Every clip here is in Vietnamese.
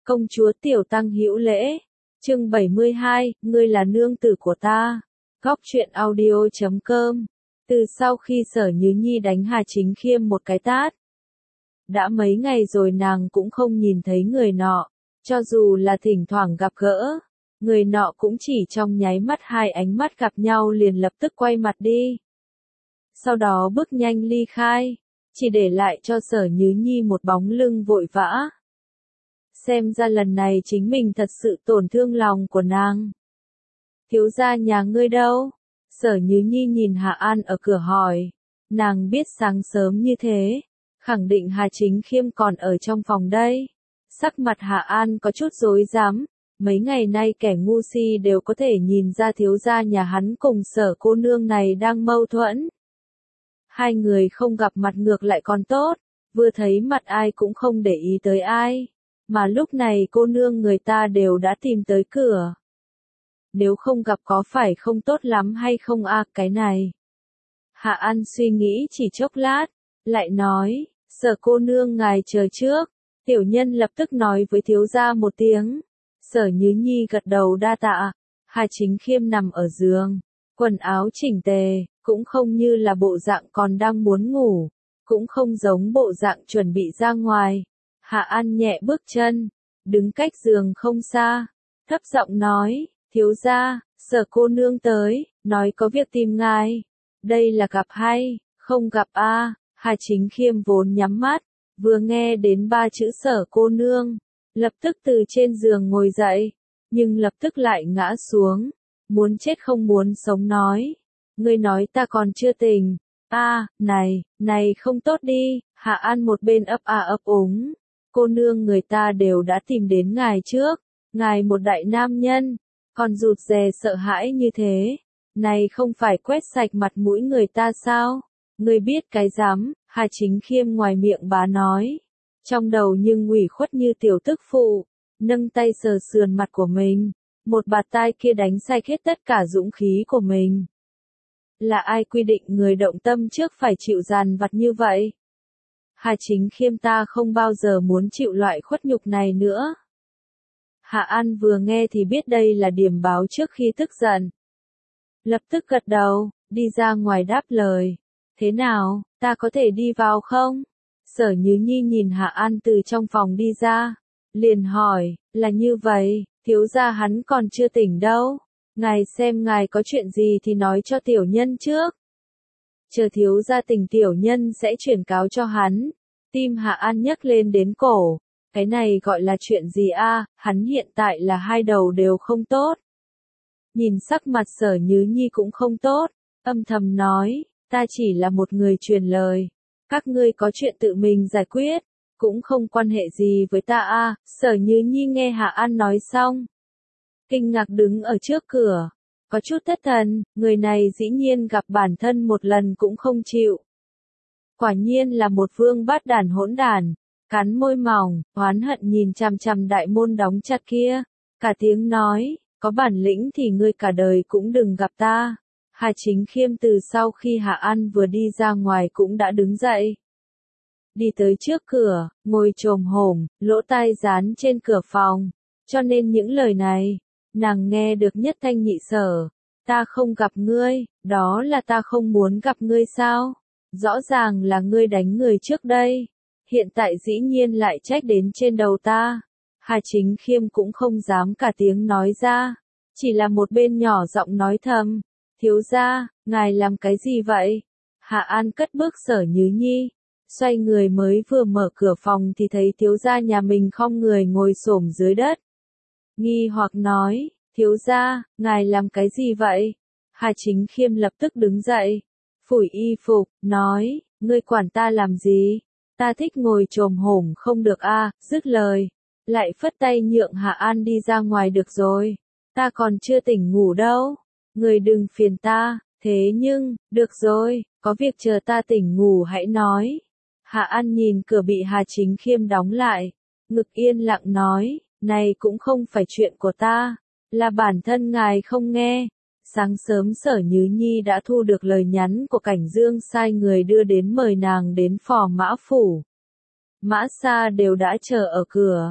Công chúa Tiểu Tăng hữu lễ. Chương 72, ngươi là nương tử của ta. Góc truyện audio.com. Từ sau khi Sở Nhứ Nhi đánh Hà Chính Khiêm một cái tát, đã mấy ngày rồi nàng cũng không nhìn thấy người nọ, cho dù là thỉnh thoảng gặp gỡ, người nọ cũng chỉ trong nháy mắt hai ánh mắt gặp nhau liền lập tức quay mặt đi. Sau đó bước nhanh ly khai, chỉ để lại cho Sở Nhứ Nhi một bóng lưng vội vã. Xem ra lần này chính mình thật sự tổn thương lòng của nàng. Thiếu gia nhà ngươi đâu? Sở Nhứ Nhi nhìn Hạ An ở cửa hỏi. Nàng biết sáng sớm như thế, khẳng định Hà Chính Khiêm còn ở trong phòng đây. Sắc mặt Hạ An có chút rối rắm. Mấy ngày nay kẻ ngu si đều có thể nhìn ra thiếu gia nhà hắn cùng Sở cô nương này đang mâu thuẫn. Hai người không gặp mặt ngược lại còn tốt, vừa thấy mặt ai cũng không để ý tới ai. Mà lúc này cô nương người ta đều đã tìm tới cửa. Nếu không gặp có phải không tốt lắm hay không cái này? Hạ An suy nghĩ chỉ chốc lát, lại nói, Sở cô nương ngài chờ trước. Tiểu nhân lập tức nói với thiếu gia một tiếng. Sở Nhứ Nhi gật đầu đa tạ. Hà Chính Khiêm nằm ở giường, quần áo chỉnh tề, cũng không như là bộ dạng còn đang muốn ngủ, cũng không giống bộ dạng chuẩn bị ra ngoài. Hạ An nhẹ bước chân, đứng cách giường không xa, thấp giọng nói, thiếu gia, Sở cô nương tới, nói có việc tìm ngài. Đây là gặp hay, không gặp Hà Chính Khiêm vốn nhắm mắt, vừa nghe đến ba chữ Sở cô nương, lập tức từ trên giường ngồi dậy, nhưng lập tức lại ngã xuống, muốn chết không muốn sống nói. Ngươi nói ta còn chưa tỉnh, này không tốt đi. Hạ An một bên ấp úng. Cô nương người ta đều đã tìm đến ngài trước, ngài một đại nam nhân, còn rụt rè sợ hãi như thế, này không phải quét sạch mặt mũi người ta sao? Ngươi biết cái dám? Hà Chính Khiêm ngoài miệng bá nói, trong đầu nhưng ủy khuất như tiểu tức phụ, nâng tay sờ sườn mặt của mình, một bạt tai kia đánh sạch hết tất cả dũng khí của mình. Là ai quy định người động tâm trước phải chịu dằn vặt như vậy? Hà Chính Khiêm ta không bao giờ muốn chịu loại khuất nhục này nữa. Hạ An vừa nghe thì biết đây là điểm báo trước khi tức giận. Lập tức gật đầu, đi ra ngoài đáp lời. Thế nào, ta có thể đi vào không? Sở Nhứ Nhi nhìn Hạ An từ trong phòng đi ra, liền hỏi, là như vậy, thiếu gia hắn còn chưa tỉnh đâu. Ngài xem ngài có chuyện gì thì nói cho tiểu nhân trước. Chờ thiếu gia tỉnh tiểu nhân sẽ chuyển cáo cho hắn. Tim Hạ An nhấc lên đến cổ. Cái này gọi là chuyện gì hắn hiện tại là hai đầu đều không tốt. Nhìn sắc mặt Sở Nhứ Nhi cũng không tốt, âm thầm nói, ta chỉ là một người truyền lời. Các ngươi có chuyện tự mình giải quyết, cũng không quan hệ gì với ta Sở Nhứ Nhi nghe Hạ An nói xong, kinh ngạc đứng ở trước cửa, có chút thất thần, người này dĩ nhiên gặp bản thân một lần cũng không chịu. Quả nhiên là một vương bát đàn hỗn đàn, cắn môi mỏng, oán hận nhìn chằm chằm đại môn đóng chặt kia, cả tiếng nói, có bản lĩnh thì ngươi cả đời cũng đừng gặp ta. Hà Chính Khiêm từ sau khi Hạ An vừa đi ra ngoài cũng đã đứng dậy. Đi tới trước cửa, ngồi chồm hổm, lỗ tai dán trên cửa phòng, cho nên những lời này, nàng nghe được nhất thanh nhị sở. Ta không gặp ngươi, đó là ta không muốn gặp ngươi sao? Rõ ràng là ngươi đánh người trước đây, hiện tại dĩ nhiên lại trách đến trên đầu ta. Hà Chính Khiêm cũng không dám cả tiếng nói ra, chỉ là một bên nhỏ giọng nói thầm, thiếu gia, ngài làm cái gì vậy? Hạ An cất bước Sở Nhứ Nhi, xoay người mới vừa mở cửa phòng thì thấy thiếu gia nhà mình khom người ngồi xổm dưới đất. Nghi hoặc nói, thiếu gia, ngài làm cái gì vậy? Hà Chính Khiêm lập tức đứng dậy, phủi y phục, nói, ngươi quản ta làm gì? Ta thích ngồi chồm hổm không được dứt lời, lại phất tay nhượng Hạ An đi ra ngoài được rồi. Ta còn chưa tỉnh ngủ đâu, ngươi đừng phiền ta, thế nhưng, được rồi, có việc chờ ta tỉnh ngủ hãy nói. Hạ An nhìn cửa bị Hà Chính Khiêm đóng lại, ngực yên lặng nói, này cũng không phải chuyện của ta, là bản thân ngài không nghe. Sáng sớm Sở Nhứ Nhi đã thu được lời nhắn của Cảnh Dương sai người đưa đến mời nàng đến Phò Mã Phủ. Mã Sa đều đã chờ ở cửa,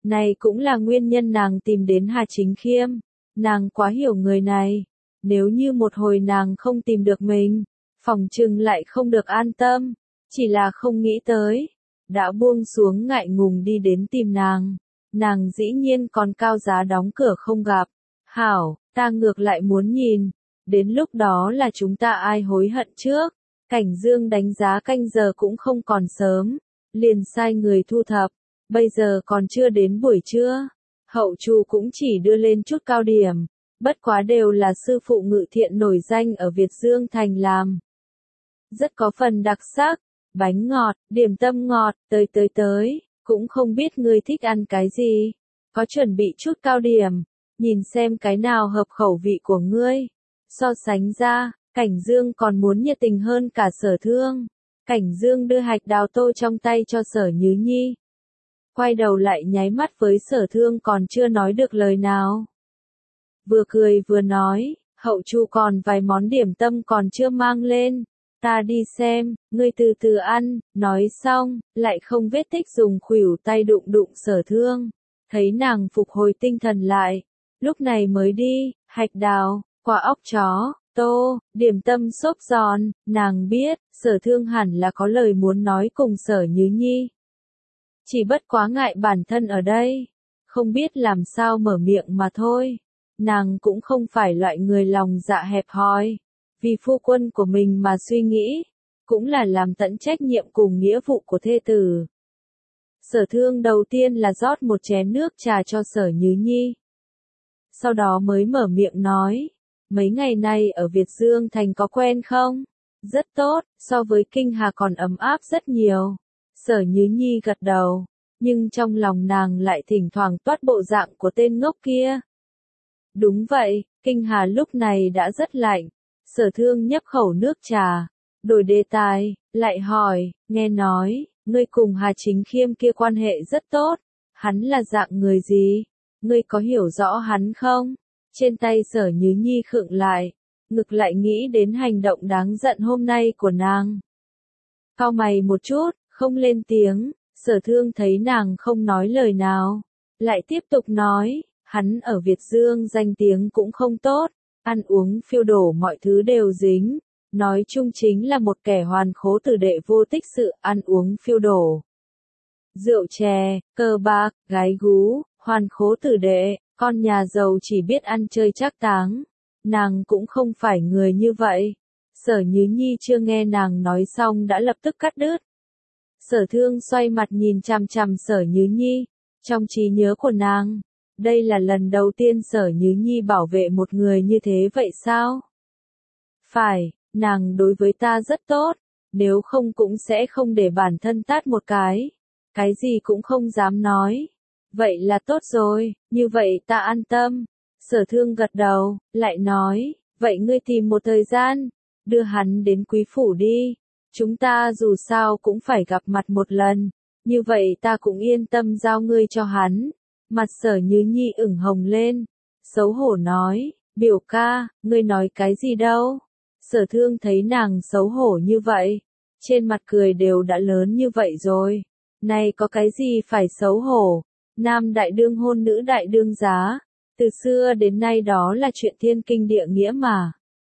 Này cũng là nguyên nhân nàng tìm đến Hà Chính Khiêm. Nàng quá hiểu người này. Nếu như một hồi nàng không tìm được mình, phòng trừng lại không được an tâm. Chỉ là không nghĩ tới. Đã buông xuống ngại ngùng đi đến tìm nàng. Nàng dĩ nhiên còn cao giá đóng cửa không gặp. Hảo, ta ngược lại muốn nhìn. Đến lúc đó là chúng ta ai hối hận trước. Cảnh Dương đánh giá canh giờ cũng không còn sớm. Liền sai người thu thập. Bây giờ còn chưa đến buổi trưa. Hậu Chu cũng chỉ đưa lên chút cao điểm. Bất quá đều là sư phụ ngự thiện nổi danh ở Việt Dương Thành làm. Rất có phần đặc sắc. Bánh ngọt, điểm tâm ngọt, tới. Cũng không biết ngươi thích ăn cái gì. Có chuẩn bị chút cao điểm. Nhìn xem cái nào hợp khẩu vị của ngươi. So sánh ra, Cảnh Dương còn muốn nhiệt tình hơn cả Sở Thương. Cảnh Dương đưa hạch đào tô trong tay cho Sở Nhứ Nhi. Quay đầu lại nháy mắt với Sở Thương còn chưa nói được lời nào. Vừa cười vừa nói, Hậu Chu còn vài món điểm tâm còn chưa mang lên. Ta đi xem, ngươi từ từ ăn, nói xong, lại không vết tích dùng khuỷu tay đụng Sở Thương. Thấy nàng phục hồi tinh thần lại, lúc này mới đi, hạch đào, quả óc chó, tô, điểm tâm xốp giòn, nàng biết, Sở Thương hẳn là có lời muốn nói cùng Sở Nhứ Nhi. Chỉ bất quá ngại bản thân ở đây, không biết làm sao mở miệng mà thôi. Nàng cũng không phải loại người lòng dạ hẹp hòi, vì phu quân của mình mà suy nghĩ, cũng là làm tận trách nhiệm cùng nghĩa vụ của thê tử. Sở Thương đầu tiên là rót một chén nước trà cho Sở Nhứ Nhi. Sau đó mới mở miệng nói, mấy ngày nay ở Việt Dương Thành có quen không? Rất tốt, so với Kinh Hà còn ấm áp rất nhiều. Sở Nhứ Nhi gật đầu, nhưng trong lòng nàng lại thỉnh thoảng toát bộ dạng của tên ngốc kia. Đúng vậy, Kinh Hà lúc này đã rất lạnh. Sở Thương nhấp khẩu nước trà, đổi đề tài, lại hỏi, nghe nói, ngươi cùng Hà Chính Khiêm kia quan hệ rất tốt. Hắn là dạng người gì? Ngươi có hiểu rõ hắn không? Trên tay Sở Nhứ Nhi khựng lại, ngực lại nghĩ đến hành động đáng giận hôm nay của nàng. Cau mày một chút, không lên tiếng. Sở Thương thấy nàng không nói lời nào, lại tiếp tục nói, hắn ở Việt Dương danh tiếng cũng không tốt, ăn uống phiêu đổ mọi thứ đều dính, nói chung chính là một kẻ hoàn khố tử đệ vô tích sự ăn uống phiêu đổ. Rượu chè, cờ bạc, gái gú, hoàn khố tử đệ, con nhà giàu chỉ biết ăn chơi trác táng. Nàng cũng không phải người như vậy. Sở Nhứ Nhi chưa nghe nàng nói xong đã lập tức cắt đứt. Sở Thương xoay mặt nhìn chằm chằm Sở Nhứ Nhi, trong trí nhớ của nàng, đây là lần đầu tiên Sở Nhứ Nhi bảo vệ một người như thế vậy sao? Phải, nàng đối với ta rất tốt, nếu không cũng sẽ không để bản thân tát một cái gì cũng không dám nói. Vậy là tốt rồi, như vậy ta an tâm. Sở Thương gật đầu, lại nói, vậy ngươi tìm một thời gian, đưa hắn đến quý phủ đi. Chúng ta dù sao cũng phải gặp mặt một lần, như vậy ta cũng yên tâm giao ngươi cho hắn. Mặt Sở Nhứ Nhi ửng hồng lên, xấu hổ nói, biểu ca, ngươi nói cái gì đâu. Sở Thương thấy nàng xấu hổ như vậy, trên mặt cười đều đã lớn như vậy rồi. Này có cái gì phải xấu hổ, nam đại đương hôn nữ đại đương giá, từ xưa đến nay đó là chuyện thiên kinh địa nghĩa mà.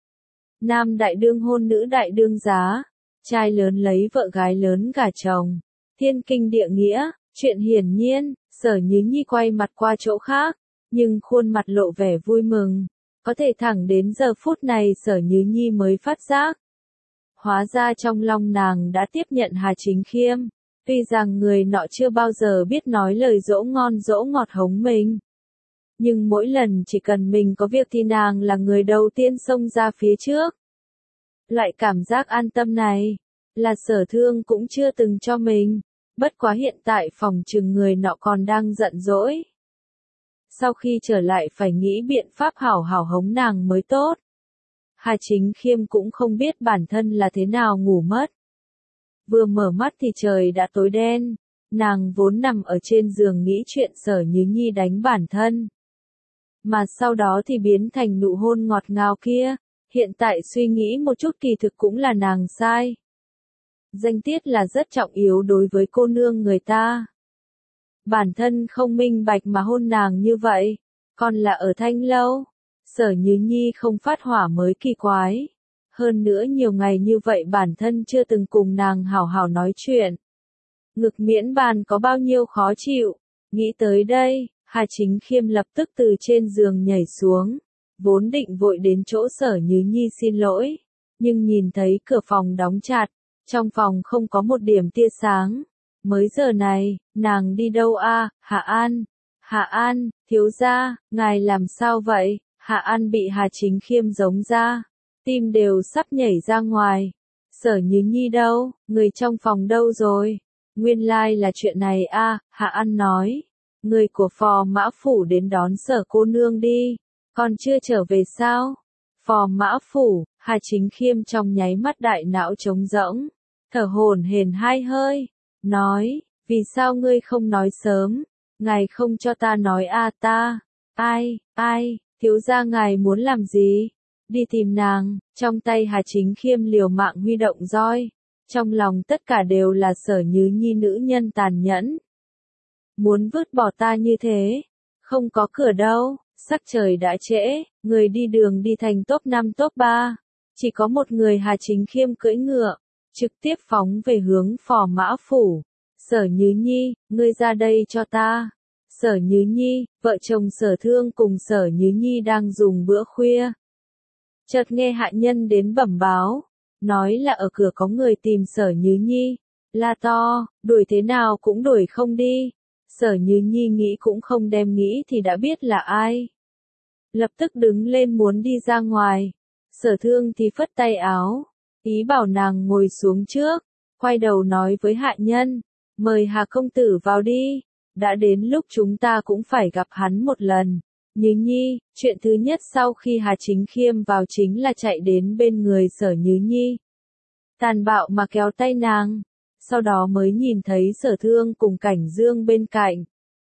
Nam đại đương hôn nữ đại đương giá, trai lớn lấy vợ gái lớn gả chồng, thiên kinh địa nghĩa, chuyện hiển nhiên. Sở Nhứ Nhi quay mặt qua chỗ khác, nhưng khuôn mặt lộ vẻ vui mừng. Có thể thẳng đến giờ phút này Sở Nhứ Nhi mới phát giác. Hóa ra trong lòng nàng đã tiếp nhận Hà Chính Khiêm. Tuy rằng người nọ chưa bao giờ biết nói lời dỗ ngon dỗ ngọt hống mình. Nhưng mỗi lần chỉ cần mình có việc thì nàng là người đầu tiên xông ra phía trước. Loại cảm giác an tâm này, là Sở Thương cũng chưa từng cho mình. Bất quá hiện tại phòng trừng người nọ còn đang giận dỗi. Sau khi trở lại phải nghĩ biện pháp hảo hảo hống nàng mới tốt. Hà Chính Khiêm cũng không biết bản thân là thế nào ngủ mất. Vừa mở mắt thì trời đã tối đen, nàng vốn nằm ở trên giường nghĩ chuyện Sở Nhứ Nhi đánh bản thân. Mà sau đó thì biến thành nụ hôn ngọt ngào kia, hiện tại suy nghĩ một chút kỳ thực cũng là nàng sai. Danh tiết là rất trọng yếu đối với cô nương người ta. Bản thân không minh bạch mà hôn nàng như vậy, còn là ở Thanh Lâu. Sở Như Nhi không phát hỏa mới kỳ quái. Hơn nữa nhiều ngày như vậy bản thân chưa từng cùng nàng hảo hảo nói chuyện. Ngực miễn bàn có bao nhiêu khó chịu. Nghĩ tới đây, Hà Chính Khiêm lập tức từ trên giường nhảy xuống. Vốn định vội đến chỗ Sở Như Nhi xin lỗi. Nhưng nhìn thấy cửa phòng đóng chặt. Trong phòng không có một điểm tia sáng. Mới giờ này, nàng đi đâu a? Hạ An. Hạ An, thiếu gia, ngài làm sao vậy? Hạ An bị Hà Chính Khiêm giống ra. Tim đều sắp nhảy ra ngoài. Sở Như Nhi đâu? Người trong phòng đâu rồi? Nguyên lai là chuyện này a. Hạ An nói. Người của Phò Mã Phủ đến đón Sở cô nương đi. Còn chưa trở về sao? Phò Mã Phủ, Hà Chính Khiêm trong nháy mắt đại não trống rỗng. Thở hổn hển hai hơi. Nói, vì sao ngươi không nói sớm? Ngài không cho ta nói a ta. Ai, thiếu gia ngài muốn làm gì? Đi tìm nàng. Trong tay Hà Chính Khiêm liều mạng huy động roi. Trong lòng tất cả đều là Sở Như Nhi nữ nhân tàn nhẫn. Muốn vứt bỏ ta như thế. Không có cửa đâu. Sắc trời đã trễ. Người đi đường đi thành top 5 top 3. Chỉ có một người Hà Chính Khiêm cưỡi ngựa. Trực tiếp phóng về hướng Phò Mã Phủ. Sở Như Nhi, ngươi ra đây cho ta. Sở Như Nhi, vợ chồng Sở Thương cùng Sở Như Nhi đang dùng bữa khuya. Chợt nghe hạ nhân đến bẩm báo, nói là ở cửa có người tìm Sở Như Nhi. La to, đuổi thế nào cũng đuổi không đi. Sở Như Nhi nghĩ cũng không đem nghĩ thì đã biết là ai. Lập tức đứng lên muốn đi ra ngoài. Sở Thương thì phất tay áo, ý bảo nàng ngồi xuống trước, quay đầu nói với hạ nhân, mời Hà công tử vào đi, đã đến lúc chúng ta cũng phải gặp hắn một lần. Như Nhi, chuyện thứ nhất sau khi Hà Chính Khiêm vào chính là chạy đến bên người Sở Như Nhi. Tàn bạo mà kéo tay nàng, sau đó mới nhìn thấy Sở Thương cùng Cảnh Dương bên cạnh.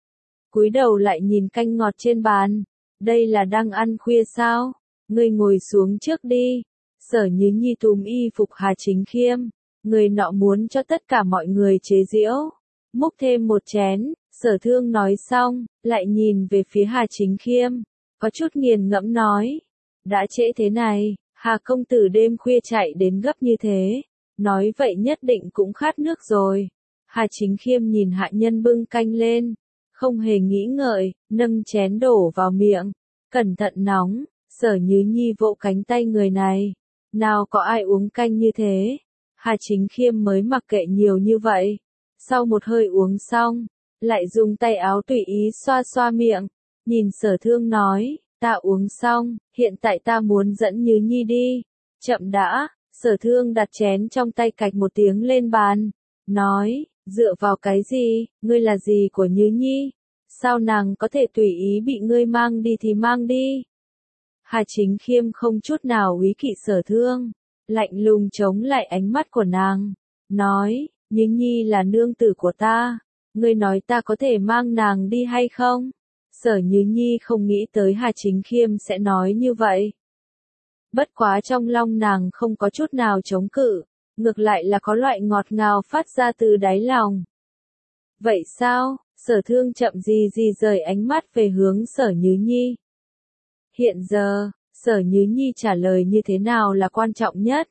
Cúi đầu lại nhìn canh ngọt trên bàn, đây là đang ăn khuya sao? Ngươi ngồi xuống trước đi. Sở Như Nhi túm y phục Hà Chính Khiêm, người nọ muốn cho tất cả mọi người chế giễu. Múc thêm một chén, Sở Thương nói xong, lại nhìn về phía Hà Chính Khiêm, có chút nghiền ngẫm nói. Đã trễ thế này, Hà công tử đêm khuya chạy đến gấp như thế, nói vậy nhất định cũng khát nước rồi. Hà Chính Khiêm nhìn hạ nhân bưng canh lên, không hề nghĩ ngợi, nâng chén đổ vào miệng, cẩn thận nóng. Sở Như Nhi vỗ cánh tay người này, nào có ai uống canh như thế. Hà Chính Khiêm mới mặc kệ nhiều như vậy, sau một hơi uống xong, lại dùng tay áo tùy ý xoa xoa miệng, nhìn Sở Thương nói, ta uống xong, hiện tại ta muốn dẫn Như Nhi đi. Chậm đã. Sở Thương đặt chén trong tay cạch một tiếng lên bàn, nói, dựa vào cái gì, ngươi là gì của Như Nhi? Sao nàng có thể tùy ý bị ngươi mang đi thì mang đi? Hà Chính Khiêm không chút nào úy kỵ Sở Thương, lạnh lùng chống lại ánh mắt của nàng, nói, Như Nhi là nương tử của ta, ngươi nói ta có thể mang nàng đi hay không? Sở Như Nhi không nghĩ tới Hà Chính Khiêm sẽ nói như vậy. Bất quá trong lòng nàng không có chút nào chống cự, ngược lại là có loại ngọt ngào phát ra từ đáy lòng. Vậy sao? Sở Thương chậm gì gì rời ánh mắt về hướng Sở Như Nhi. Hiện giờ, Sở Như Nhi trả lời như thế nào là quan trọng nhất?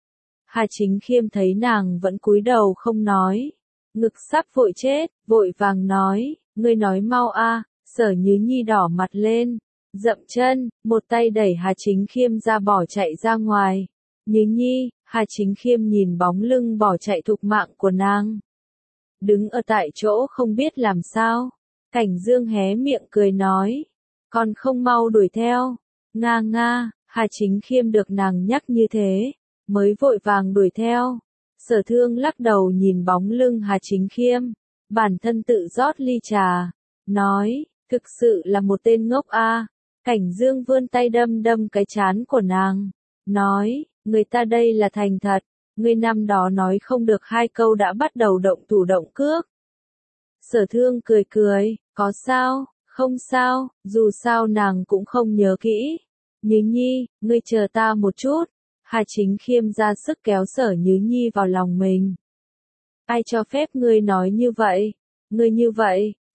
Hà Chính Khiêm thấy nàng vẫn cúi đầu không nói, ngực sắp vội chết, vội vàng nói, ngươi nói mau a. Sở Như Nhi đỏ mặt lên, dậm chân, một tay đẩy Hà Chính Khiêm ra bỏ chạy ra ngoài. Như Nhi, Hà Chính Khiêm nhìn bóng lưng bỏ chạy thục mạng của nàng, đứng ở tại chỗ không biết làm sao. Cảnh Dương hé miệng cười nói, còn không mau đuổi theo. Nga nga. Hà Chính Khiêm được nàng nhắc như thế, mới vội vàng đuổi theo. Sở Thương lắc đầu nhìn bóng lưng Hà Chính Khiêm, bản thân tự rót ly trà, nói, thực sự là một tên ngốc a. Cảnh Dương vươn tay đâm đâm cái trán của nàng, nói, người ta đây là thành thật, ngươi năm đó nói không được hai câu đã bắt đầu động thủ động cước. Sở Thương cười cười, có sao, không sao, dù sao nàng cũng không nhớ kỹ. Như Nhi, ngươi chờ ta một chút. Hà Chính Khiêm ra sức kéo Sở Như Nhi vào lòng mình. Ai cho phép ngươi nói như vậy? Ngươi như vậy,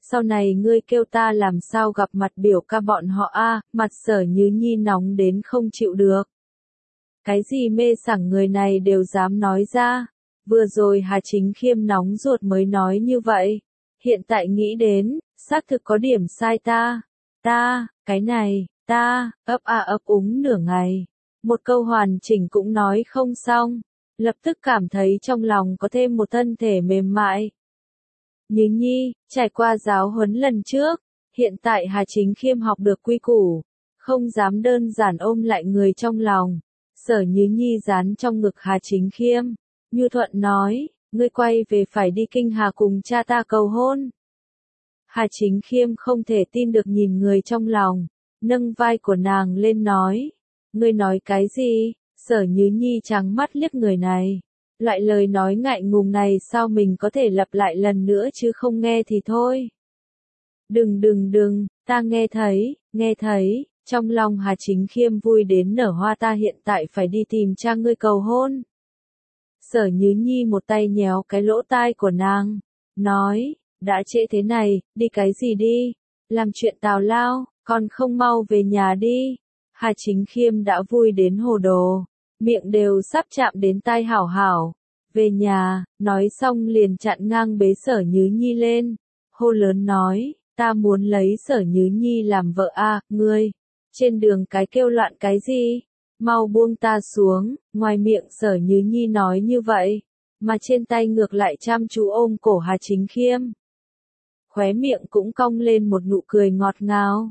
sau này ngươi kêu ta làm sao gặp mặt biểu ca bọn họ a, mặt Sở Như Nhi nóng đến không chịu được. Cái gì mê sảng người này đều dám nói ra, vừa rồi Hà Chính Khiêm nóng ruột mới nói như vậy, hiện tại nghĩ đến, xác thực có điểm sai cái này, ấp a ấp úng nửa ngày, một câu hoàn chỉnh cũng nói không xong, lập tức cảm thấy trong lòng có thêm một thân thể mềm mại. Như Nhi, trải qua giáo huấn lần trước, hiện tại Hà Chính Khiêm học được quy củ, không dám đơn giản ôm lại người trong lòng. Sở Như Nhi dán trong ngực Hà Chính Khiêm, nhu thuận nói, ngươi quay về phải đi Kinh Hà cùng cha ta cầu hôn. Hà Chính Khiêm không thể tin được nhìn người trong lòng, nâng vai của nàng lên nói, ngươi nói cái gì? Sở Như Nhi trắng mắt liếc người này, loại lời nói ngại ngùng này sao mình có thể lặp lại lần nữa chứ không nghe thì thôi. Đừng, ta nghe thấy, trong lòng Hà Chính Khiêm vui đến nở hoa, ta hiện tại phải đi tìm cha ngươi cầu hôn. Sở Như Nhi một tay nhéo cái lỗ tai của nàng, nói, đã trễ thế này, đi cái gì đi, làm chuyện tào lao, còn không mau về nhà đi. Hà Chính Khiêm đã vui đến hồ đồ, miệng đều sắp chạm đến tai hảo hảo. Về nhà, nói xong liền chặn ngang bế Sở Như Nhi lên, hô lớn nói, ta muốn lấy Sở Như Nhi làm vợ a, ngươi, trên đường cái kêu loạn cái gì, mau buông ta xuống, ngoài miệng Sở Như Nhi nói như vậy, mà trên tay ngược lại chăm chú ôm cổ Hà Chính Khiêm. Khóe miệng cũng cong lên một nụ cười ngọt ngào.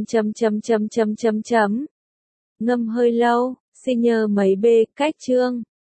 Ngâm hơi lâu, xin nhờ mấy B cách chương.